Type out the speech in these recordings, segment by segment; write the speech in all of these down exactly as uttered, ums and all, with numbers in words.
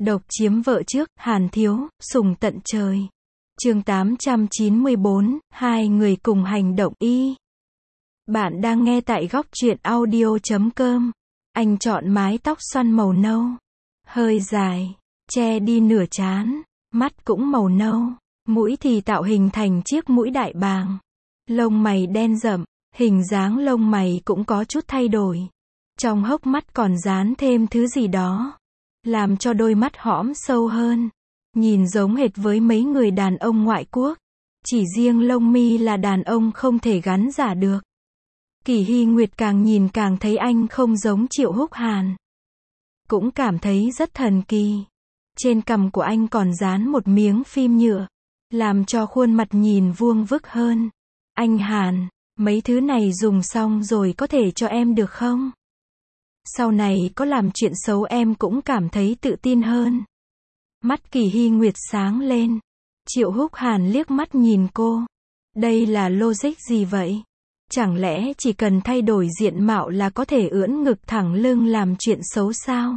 Độc chiếm vợ trước, Hàn Thiếu, sủng tận trời. Chương tám trăm chín mươi bốn, hai người cùng hành động y. Bạn đang nghe tại góc truyện audio chấm com. Anh chọn mái tóc xoăn màu nâu, hơi dài, che đi nửa trán, mắt cũng màu nâu, mũi thì tạo hình thành chiếc mũi đại bàng. Lông mày đen rậm, hình dáng lông mày cũng có chút thay đổi. Trong hốc mắt còn dán thêm thứ gì đó, làm cho đôi mắt hõm sâu hơn. Nhìn giống hệt với mấy người đàn ông ngoại quốc. Chỉ riêng lông mi là đàn ông không thể gắn giả được. Kỷ Hy Nguyệt càng nhìn càng thấy anh không giống Triệu Húc Hàn. Cũng cảm thấy rất thần kỳ. Trên cằm của anh còn dán một miếng phim nhựa, làm cho khuôn mặt nhìn vuông vức hơn. Anh Hàn, mấy thứ này dùng xong rồi có thể cho em được không? Sau này có làm chuyện xấu em cũng cảm thấy tự tin hơn. Mắt Kỷ Hy Nguyệt sáng lên. Triệu Húc Hàn liếc mắt nhìn cô. Đây là logic gì vậy? Chẳng lẽ chỉ cần thay đổi diện mạo là có thể ưỡn ngực thẳng lưng làm chuyện xấu sao?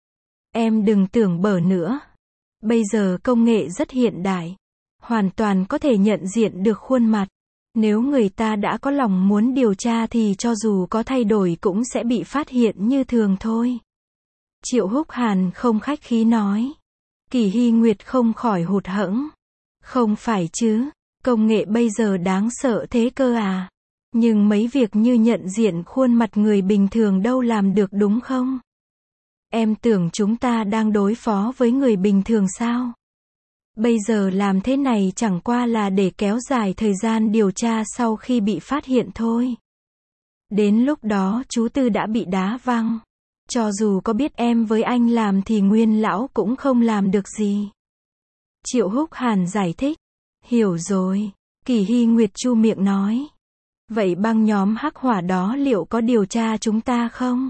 Em đừng tưởng bở nữa. Bây giờ công nghệ rất hiện đại. Hoàn toàn có thể nhận diện được khuôn mặt. Nếu người ta đã có lòng muốn điều tra thì cho dù có thay đổi cũng sẽ bị phát hiện như thường thôi. Triệu Húc Hàn không khách khí nói. Kỷ Hy Nguyệt không khỏi hụt hẫng. Không phải chứ, công nghệ bây giờ đáng sợ thế cơ à? Nhưng mấy việc như nhận diện khuôn mặt người bình thường đâu làm được đúng không? Em tưởng chúng ta đang đối phó với người bình thường sao? Bây giờ làm thế này chẳng qua là để kéo dài thời gian điều tra sau khi bị phát hiện thôi. Đến lúc đó chú Tư đã bị đá văng. Cho dù có biết em với anh làm thì Nguyên lão cũng không làm được gì. Triệu Húc Hàn giải thích. Hiểu rồi. Kỷ Hy Nguyệt chu miệng nói. Vậy băng nhóm hắc hỏa đó liệu có điều tra chúng ta không?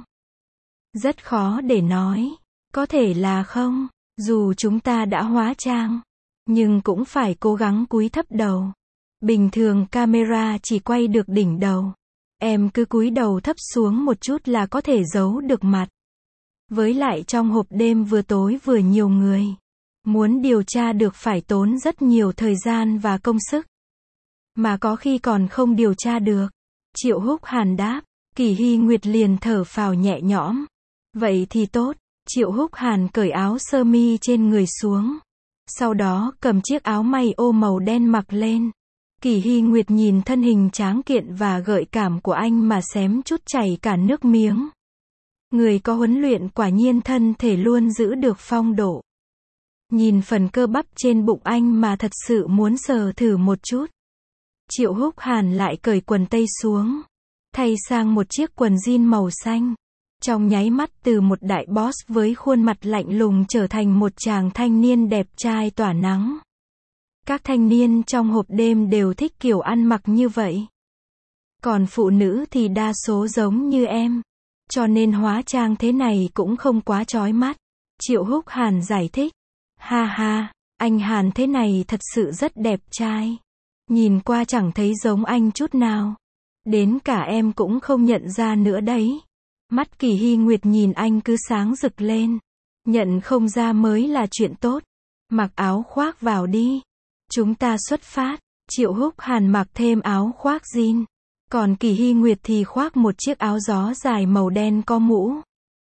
Rất khó để nói. Có thể là không. Dù chúng ta đã hóa trang, nhưng cũng phải cố gắng cúi thấp đầu. Bình thường camera chỉ quay được đỉnh đầu. Em cứ cúi đầu thấp xuống một chút là có thể giấu được mặt. Với lại trong hộp đêm vừa tối vừa nhiều người. Muốn điều tra được phải tốn rất nhiều thời gian và công sức. Mà có khi còn không điều tra được. Triệu Húc Hàn đáp. Kỷ Hy Nguyệt liền thở phào nhẹ nhõm. Vậy thì tốt. Triệu Húc Hàn cởi áo sơ mi trên người xuống. Sau đó cầm chiếc áo may ô màu đen mặc lên. Kỷ Hy Nguyệt nhìn thân hình tráng kiện và gợi cảm của anh mà xém chút chảy cả nước miếng. Người có huấn luyện quả nhiên thân thể luôn giữ được phong độ. Nhìn phần cơ bắp trên bụng anh mà thật sự muốn sờ thử một chút. Triệu Húc Hàn lại cởi quần tây xuống, thay sang một chiếc quần jean màu xanh. Trong nháy mắt từ một đại boss với khuôn mặt lạnh lùng trở thành một chàng thanh niên đẹp trai tỏa nắng. Các thanh niên trong hộp đêm đều thích kiểu ăn mặc như vậy. Còn phụ nữ thì đa số giống như em. Cho nên hóa trang thế này cũng không quá chói mắt. Triệu Húc Hàn giải thích. Ha ha, anh Hàn thế này thật sự rất đẹp trai. Nhìn qua chẳng thấy giống anh chút nào. Đến cả em cũng không nhận ra nữa đấy. Mắt Kỷ Hy Nguyệt nhìn anh cứ sáng rực lên. Nhận không ra mới là chuyện tốt. Mặc áo khoác vào đi. Chúng ta xuất phát. Triệu Húc Hàn mặc thêm áo khoác jean. Còn Kỷ Hy Nguyệt thì khoác một chiếc áo gió dài màu đen có mũ.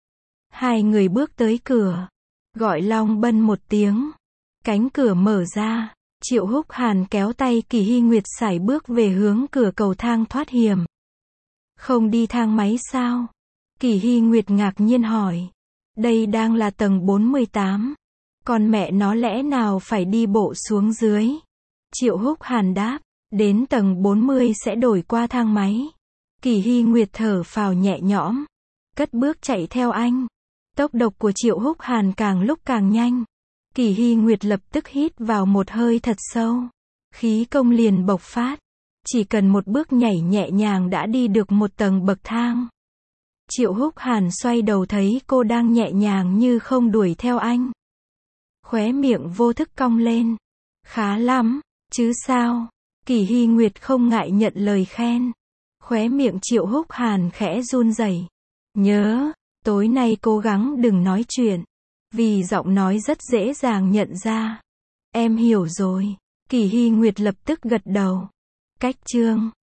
Hai người bước tới cửa. Gọi long bân một tiếng. Cánh cửa mở ra. Triệu Húc Hàn kéo tay Kỷ Hy Nguyệt sải bước về hướng cửa cầu thang thoát hiểm. Không đi thang máy sao? Kỷ Hy Nguyệt ngạc nhiên hỏi. Đây đang là tầng bốn mươi tám. Còn mẹ nó lẽ nào phải đi bộ xuống dưới? Triệu Húc Hàn đáp. Đến tầng bốn mươi sẽ đổi qua thang máy. Kỷ Hy Nguyệt thở phào nhẹ nhõm. Cất bước chạy theo anh. Tốc độ của Triệu Húc Hàn càng lúc càng nhanh. Kỷ Hy Nguyệt lập tức hít vào một hơi thật sâu. Khí công liền bộc phát. Chỉ cần một bước nhảy nhẹ nhàng đã đi được một tầng bậc thang. Triệu Húc Hàn xoay đầu thấy cô đang nhẹ nhàng như không đuổi theo anh. Khóe miệng vô thức cong lên. Khá lắm, chứ sao? Kỷ Hy Nguyệt không ngại nhận lời khen. Khóe miệng Triệu Húc Hàn khẽ run rẩy. Nhớ, tối nay cố gắng đừng nói chuyện. Vì giọng nói rất dễ dàng nhận ra. Em hiểu rồi. Kỳ Hy Nguyệt lập tức gật đầu. Cách chương